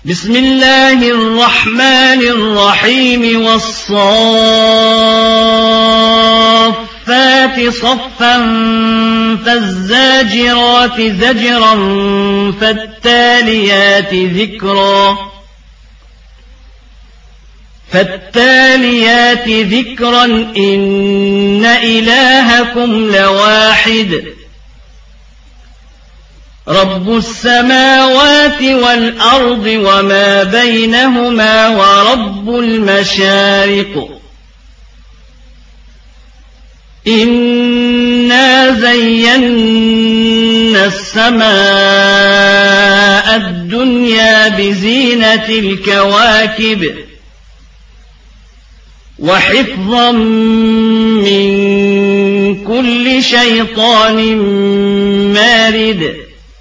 بسم الله الرحمن الرحيم والصافات صفا فالزاجرات زجرا فالتاليات ذكرا إن إلهكم لواحد رب السماوات والأرض وما بينهما ورب المشارق إنا زينا السماء الدنيا بزينة الكواكب وحفظا من كل شيطان مارد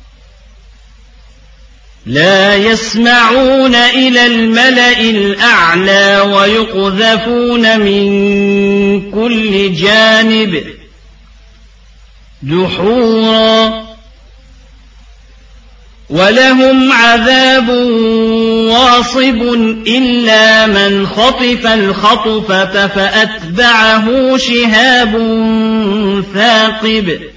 لا يسمعون إلى الملأ الأعلى ويقذفون من كل جانب دحورا ولهم عذاب واصب إلا من خطف الخطفة فأتبعه شهاب ثاقب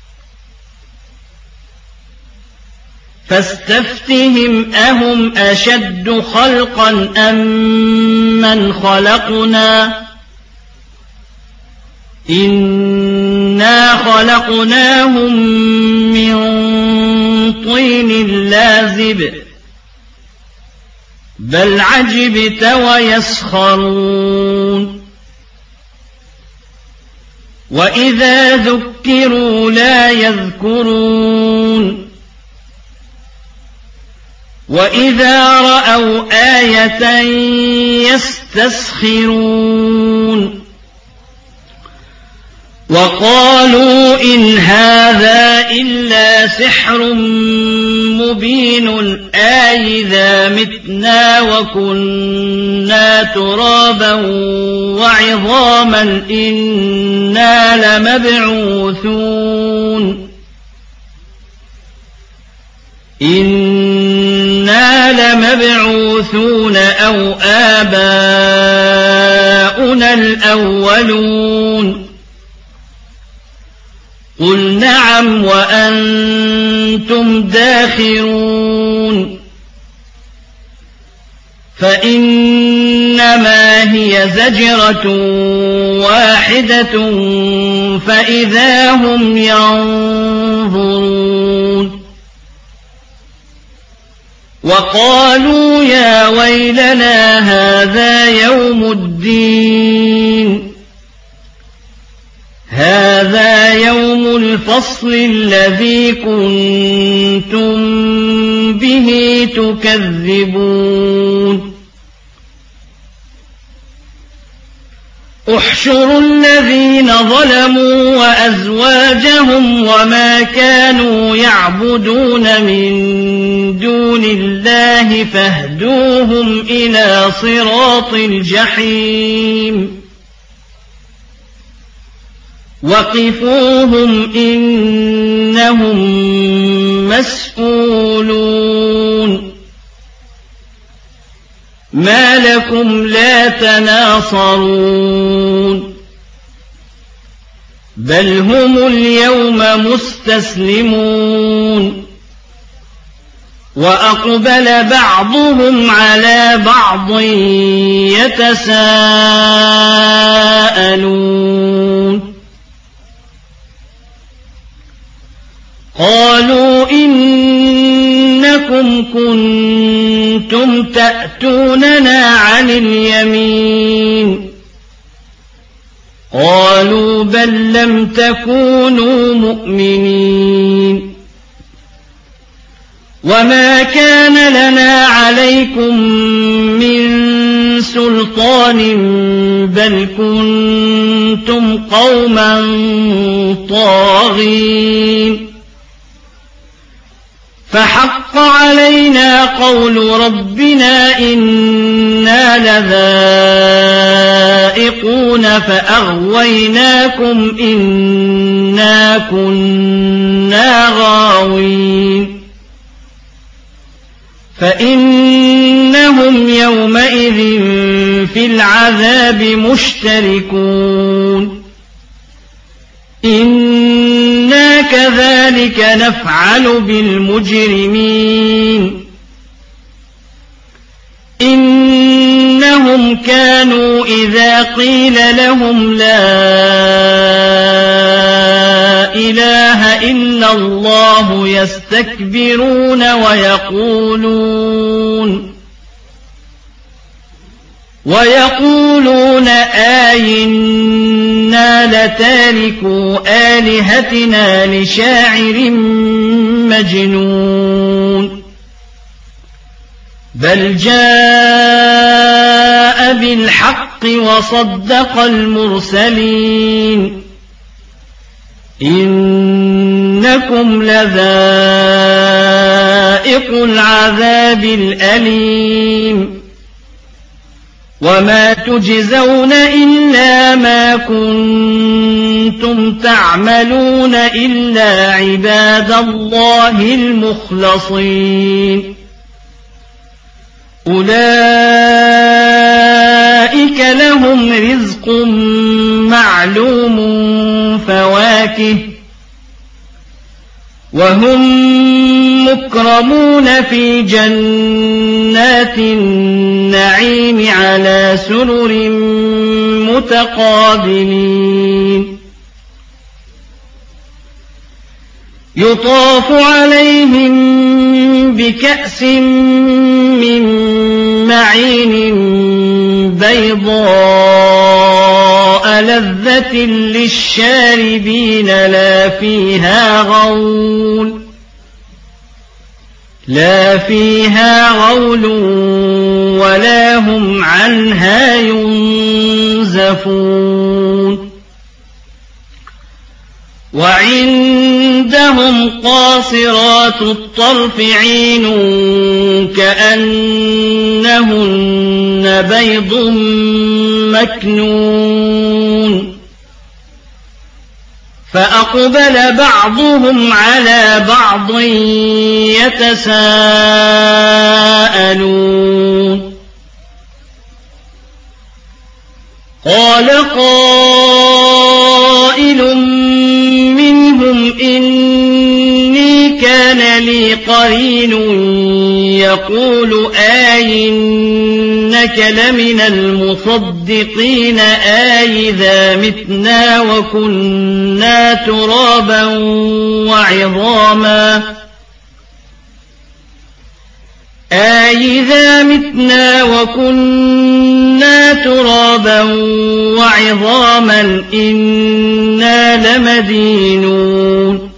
فاستفتهم أهم أشد خلقا أم من خلقنا إنا خلقناهم من طين لازب بل عجبت ويسخرون وإذا ذكروا لا يذكرون وإذا رأوا آية يستسخرون وقالوا إن هذا إلا سحر مبين أإذا متنا وكنا ترابا وعظاما إنا لمبعوثون أو آباؤنا الأولون قل نعم وأنتم داخرون فإنما هي زجرة واحدة فإذا هم ينظرون وقالوا يا ويلنا هذا يوم الدين هذا يوم الفصل الذي كنتم به تكذبون احشروا الذين ظلموا وأزواجهم وما كانوا يعبدون من دون الله فاهدوهم إلى صراط الجحيم وقفوهم إنهم مسئولون ما لكم لا تناصرون بل هم اليوم مستسلمون وأقبل بعضهم على بعض يتساءلون قالوا إنكم كنتم تأتوننا عن اليمين قالوا بل لم تكونوا مؤمنين وما كان لنا عليكم من سلطان بل كنتم قوما طاغين فحق علينا قول ربنا إنا لذائقون فأغويناكم إنا كنا غاوين فإنهم يومئذ في العذاب مشتركون إنا كذلك نفعل بالمجرمين إنهم كانوا إذا قيل لهم لا إله إلا الله يستكبرون ويقولون آينا لتاركوا آلهتنا لشاعر مجنون بل جاء بالحق وصدق المرسلين إنكم لذائق العذاب الأليم وما تجزون إلا ما كنتم تعملون إلا عباد الله المخلصين أولئك لهم رزق معلوم فواكه وهم مكرمون في جنات النعيم على سرر متقابلين يطاف عليهم بكأس من معين بيضاء لذة للشاربين لا فيها غول ولا هم عنها ينزفون وعندهم قاصرات الطرف عين كأنهن بيض مكنون فأقبل بعضهم على بعض يتساءلون قال قائل منهم إني كان لي قرين يقول آئنك لمن المصدقين آئذا متنا وكنا ترابا وعظاما إنا لمدينون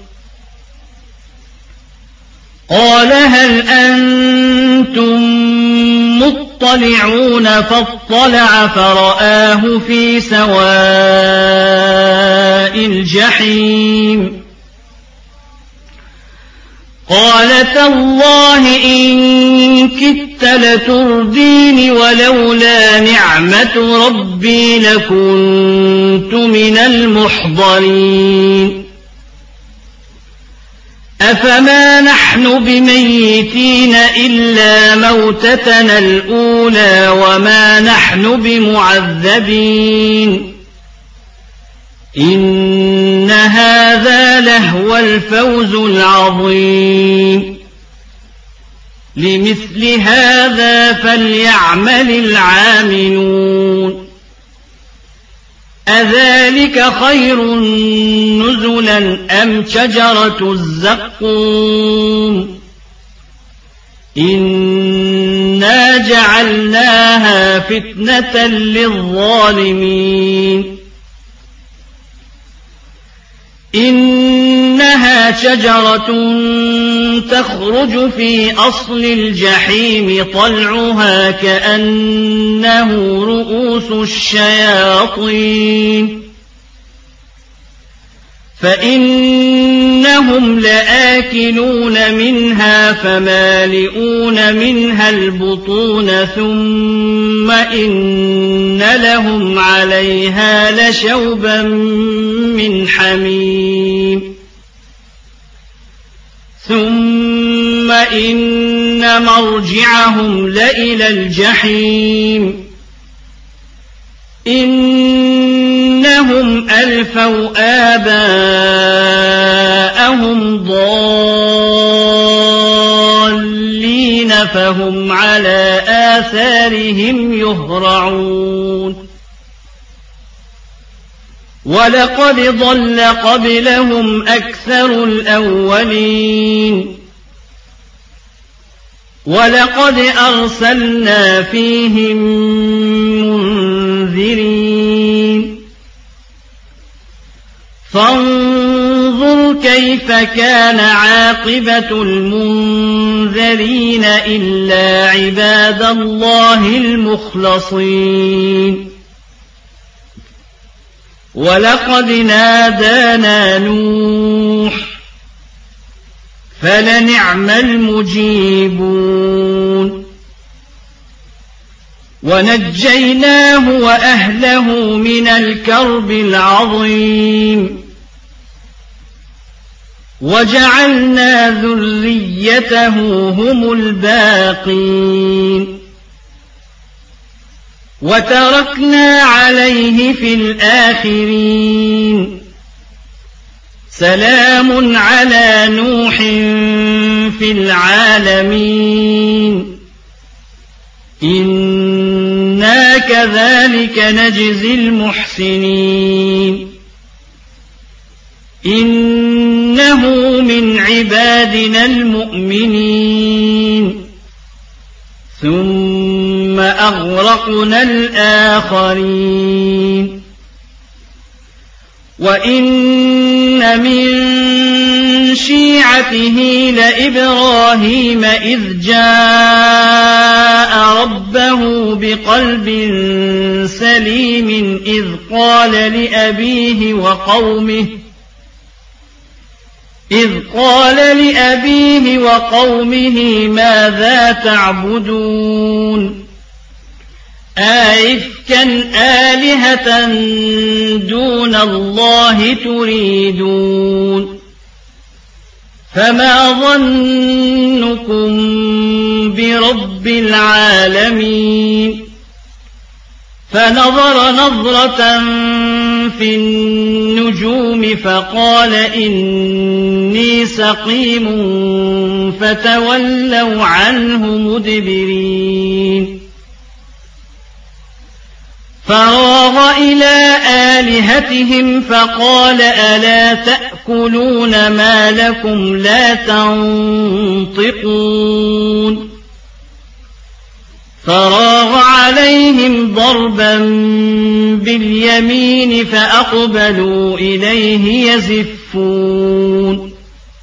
قال هل أنتم مطلعون فاطلع فرآه في سواء الجحيم قال تالله إن كدت لتردين ولولا نعمة ربي لكنت من المحضرين أفما نحن بميتين إلا موتتنا الأولى وما نحن بمعذبين إن هذا لهو الفوز العظيم لمثل هذا فليعمل العاملون أذلك خير نزلا أم شجرة الزقوم إنا جعلناها فتنة للظالمين إنها شجرة تخرج في أصل الجحيم طلعها كأنه رؤوس الشياطين فإنهم لآكلون منها فمالئون منها البطون ثم إن لهم عليها لشوبا من حميم ثم إن مرجعهم لإلى الجحيم إنهم ألفوا آباءهم ضالين فهم على آثارهم يهرعون ولقد ضل قبلهم أكثر الأولين ولقد أرسلنا فيهم منذرين فانظر كيف كان عاقبة المنذرين إلا عباد الله المخلصين ولقد نادانا نوح فلنعم المجيبون ونجيناه وأهله من الكرب العظيم وجعلنا ذريته هم الباقين وتركنا عليه في الآخرين سلام على نوح في العالمين إنا كذلك نجزي المحسنين إنه من عبادنا المؤمنين ثم أغرقنا الآخرين وإن من شيعته لإبراهيم إذ جاء ربه بقلب سليم إذ قال لأبيه وقومه ماذا تعبدون أئفكا آلهة دون الله تريدون فما ظنكم برب العالمين فنظر نظرة في النجوم فقال إني سقيم فتولوا عنه مدبرين فراغ إلى آلهتهم فقال ألا تأكلون ما لكم لا تنطقون فراغ عليهم ضربا باليمين فأقبلوا إليه يزفون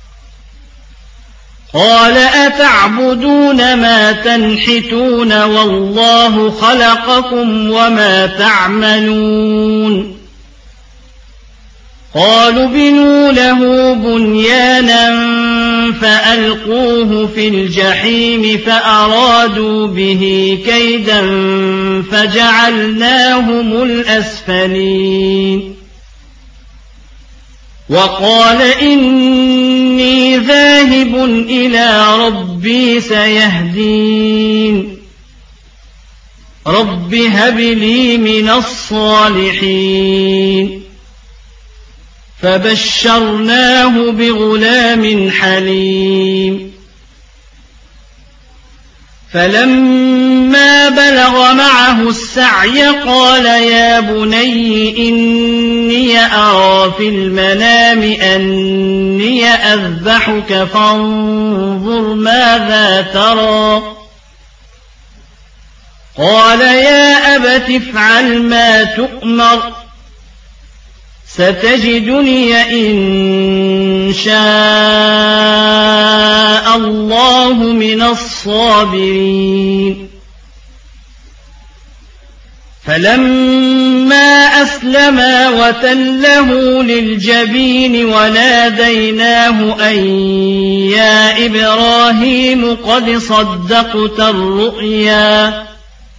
قال أتعبدون ما تنحتون والله خلقكم وما تعملون قالوا بنوا له بنيانا فألقوه في الجحيم فأرادوا به كيدا فجعلناهم الأسفلين وقال إني ذاهب إلى ربي سيهدين رب هب لي من الصالحين فبشرناه بغلام حليم فلما بلغ معه السعي قال يا بني إني أرى في المنام أني أذبحك فانظر ماذا ترى قال يا أبت افعل ما تؤمر ستجدني إن شاء الله من الصابرين فلما أسلما وتله للجبين وناديناه أن يا إبراهيم قد صدقت الرؤيا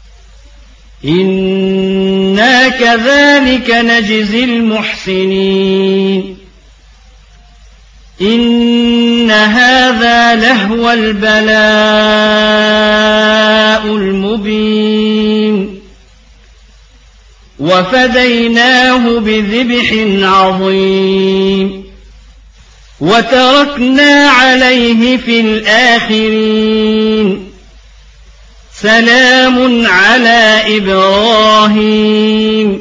إنا كذلك نجزي المحسنين إن هذا لهو البلاء المبين وفديناه بذبح عظيم وتركنا عليه في الآخرين سلام على إبراهيم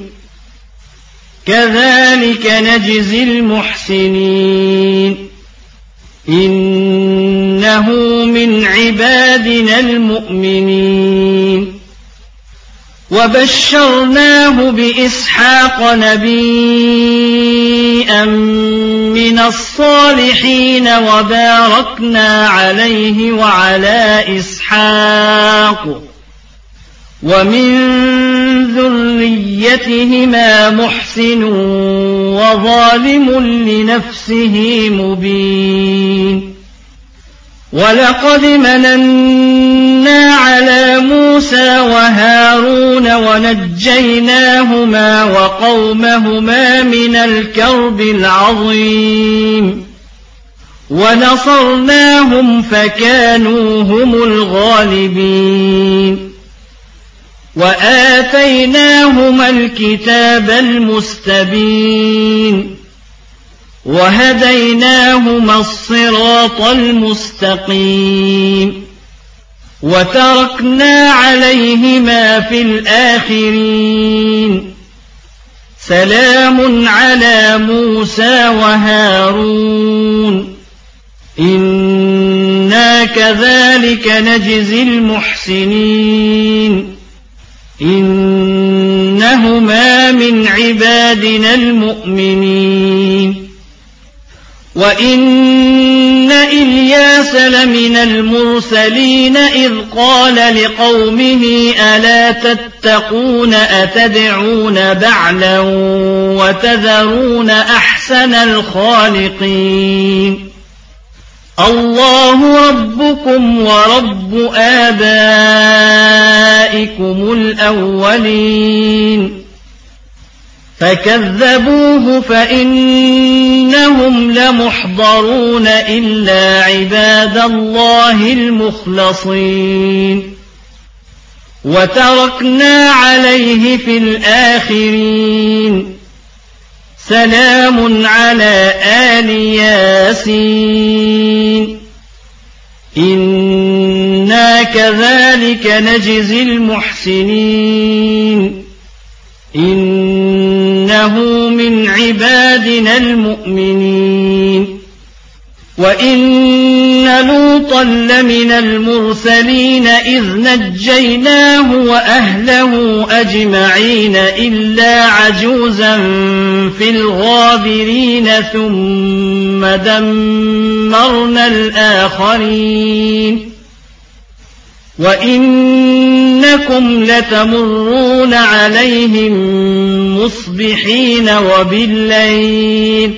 كذلك نجزي المحسنين إنه من عبادنا المؤمنين وبشرناه بإسحاق نبيا من الصالحين وباركنا عليه وعلى إسحاق ومن ذريتهما محسن وظالم لنفسه مبين ولقد مننا على موسى وهارون ونجيناهما وقومهما من الكرب العظيم ونصرناهم فكانوا هم الغالبين وآتيناهما الكتاب المستبين وهديناهما الصراط المستقيم وتركنا عليهما في الآخرين سلام على موسى وهارون إنا كذلك نجزي المحسنين إنهما من عبادنا المؤمنين وإن إلياس لمن المرسلين إذ قال لقومه ألا تتقون أتدعون بعلا وتذرون أحسن الخالقين الله ربكم ورب آبائكم الأولين فكذبوه فإنهم لمحضرون إلا عباد الله المخلصين وتركنا عليه في الآخرين سلام على آل ياسين إنا كذلك نجزي المحسنين إنه من عبادنا المؤمنين وإن لوطا لمن المرسلين إذ نجيناه وأهله أجمعين إلا عجوزا في الغابرين ثم دمرنا الآخرين وإنكم لتمرون عليهم مصبحين وبالليل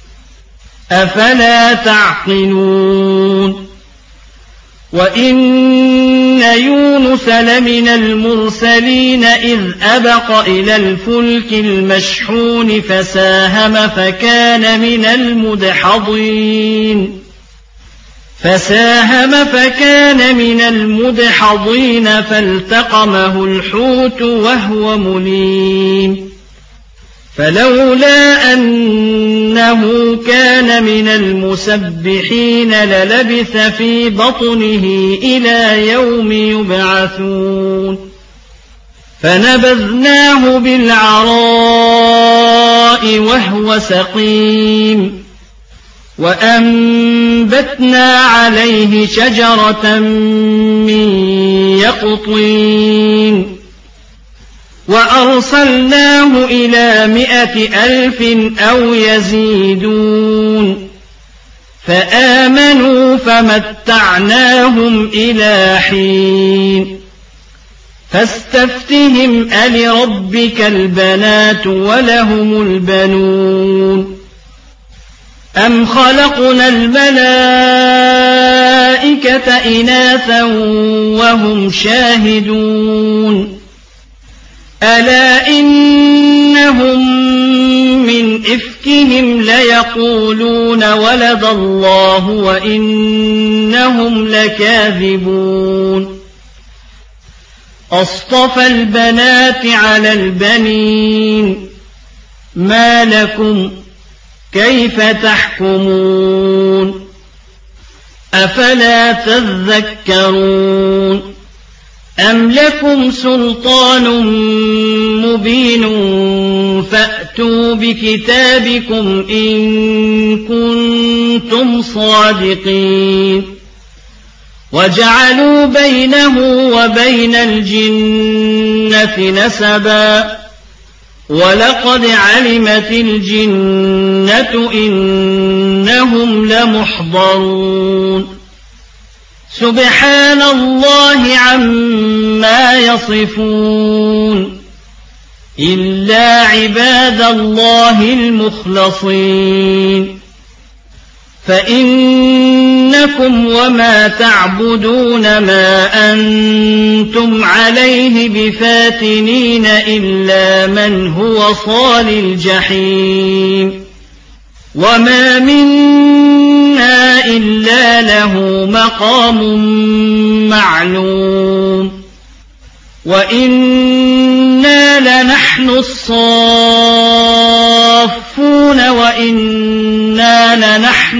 أفلا تعقلون وإن يونس لمن المرسلين إذ أبق إلى الفلك المشحون فساهم فكان من المدحضين فالتقمه الحوت وهو مليم فلولا أنه كان من المسبحين للبث في بطنه إلى يوم يبعثون فنبذناه بالعراء وهو سقيم وأنبتنا عليه شجرة من يقطين وأرسلناه إلى 100,000 أو يزيدون فآمنوا فمتعناهم إلى حين فاستفتهم ألربك البنات ولهم البنون أم خلقنا الملائكة إناثا وهم شاهدون ألا إنهم من إفكهم ليقولون ولد الله وإنهم لكاذبون أصطفى البنات على البنين ما لكم كيف تحكمون أفلا تذكرون أم لكم سلطان مبين فأتوا بكتابكم إن كنتم صادقين وجعلوا بينه وبين الجنة نسبا ولقد علمت الجنة إنهم لمحضرون سبحان الله عما يصفون إلا عباد الله المخلصين فإنكم وما تعبدون ما أنتم عليه بفاتنين إلا من هو صال الجحيم وما منا إلا له مقام معلوم وإنا لنحن الصافون وإنا لنحن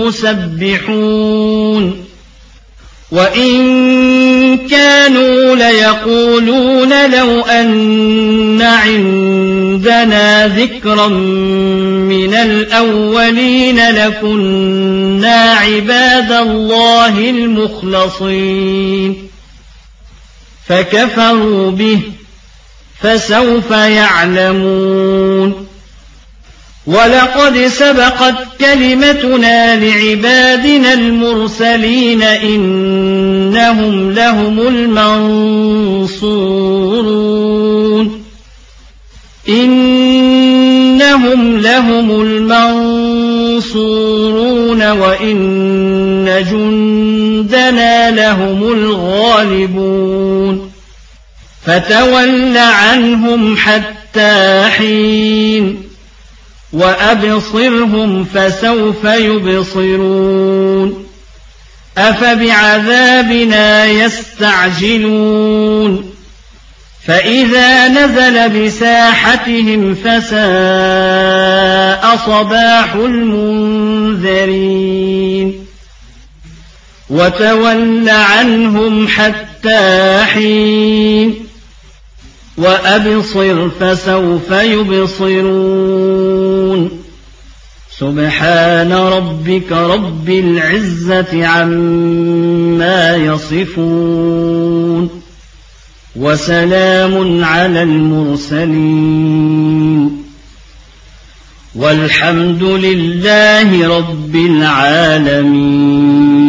المسبحون وإن كانوا ليقولون لو أن عندنا ذكرا من الأولين لكنا عباد الله المخلصين فكفروا به فسوف يعلمون ولقد سبقت كلمتنا لعبادنا المرسلين إنهم لهم المنصورون وإن جندنا لهم الغالبون فتول عنهم حتى حين وأبصرهم فسوف يبصرون أفبعذابنا يستعجلون فإذا نزل بساحتهم فساء صباح المنذرين وتول عنهم حتى حين وأبصر فسوف يبصرون سبحان ربك رب العزة عما يصفون وسلام على المرسلين والحمد لله رب العالمين.